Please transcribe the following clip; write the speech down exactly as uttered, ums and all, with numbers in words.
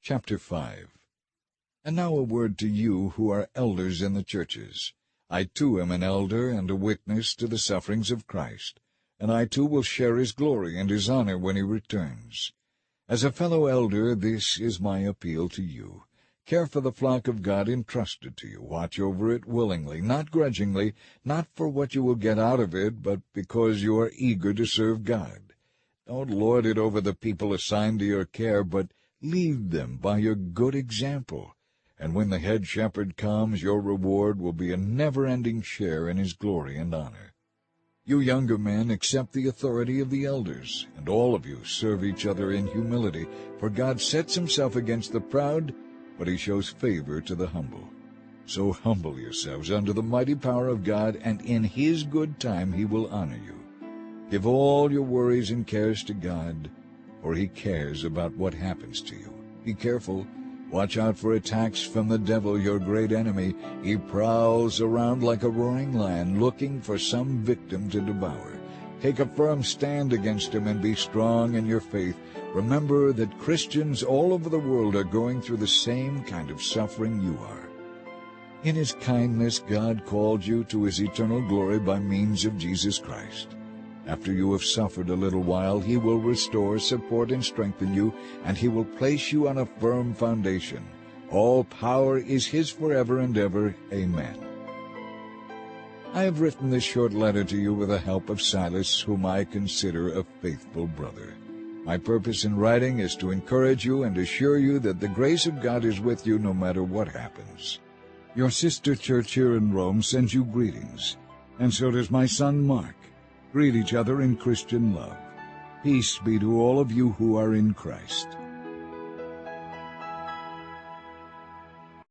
Chapter five. And now a word to you who are elders in the churches. I too am an elder and a witness to the sufferings of Christ, and I too will share his glory and his honor when he returns. As a fellow elder, this is my appeal to you. Care for the flock of God entrusted to you. Watch over it willingly, not grudgingly, not for what you will get out of it, but because you are eager to serve God. Don't lord it over the people assigned to your care, but lead them by your good example. And when the head shepherd comes, your reward will be a never-ending share in his glory and honor. You younger men, accept the authority of the elders, and all of you serve each other in humility, for God sets himself against the proud, but he shows favor to the humble. So humble yourselves under the mighty power of God, and in his good time he will honor you. Give all your worries and cares to God, for he cares about what happens to you. Be careful. Watch out for attacks from the devil, your great enemy. He prowls around like a roaring lion, looking for some victim to devour. Take a firm stand against him and be strong in your faith. Remember that Christians all over the world are going through the same kind of suffering you are. In his kindness, God called you to his eternal glory by means of Jesus Christ. After you have suffered a little while, he will restore, support, and strengthen you, and he will place you on a firm foundation. All power is his forever and ever. Amen. I have written this short letter to you with the help of Silas, whom I consider a faithful brother. My purpose in writing is to encourage you and assure you that the grace of God is with you no matter what happens. Your sister church here in Rome sends you greetings, and so does my son Mark. Greet each other in Christian love. Peace be to all of you who are in Christ.